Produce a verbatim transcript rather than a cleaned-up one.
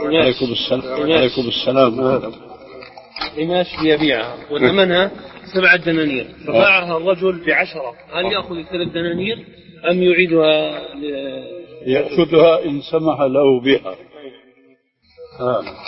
عليكم السلام. عليكم السلام. قماش ليبيعها وثمنها سبعة دنانير، فباعها الرجل بعشرة، هل يأخذ ثلاث دنانير أم يعيدها؟ يأخذها إن سمح له بها.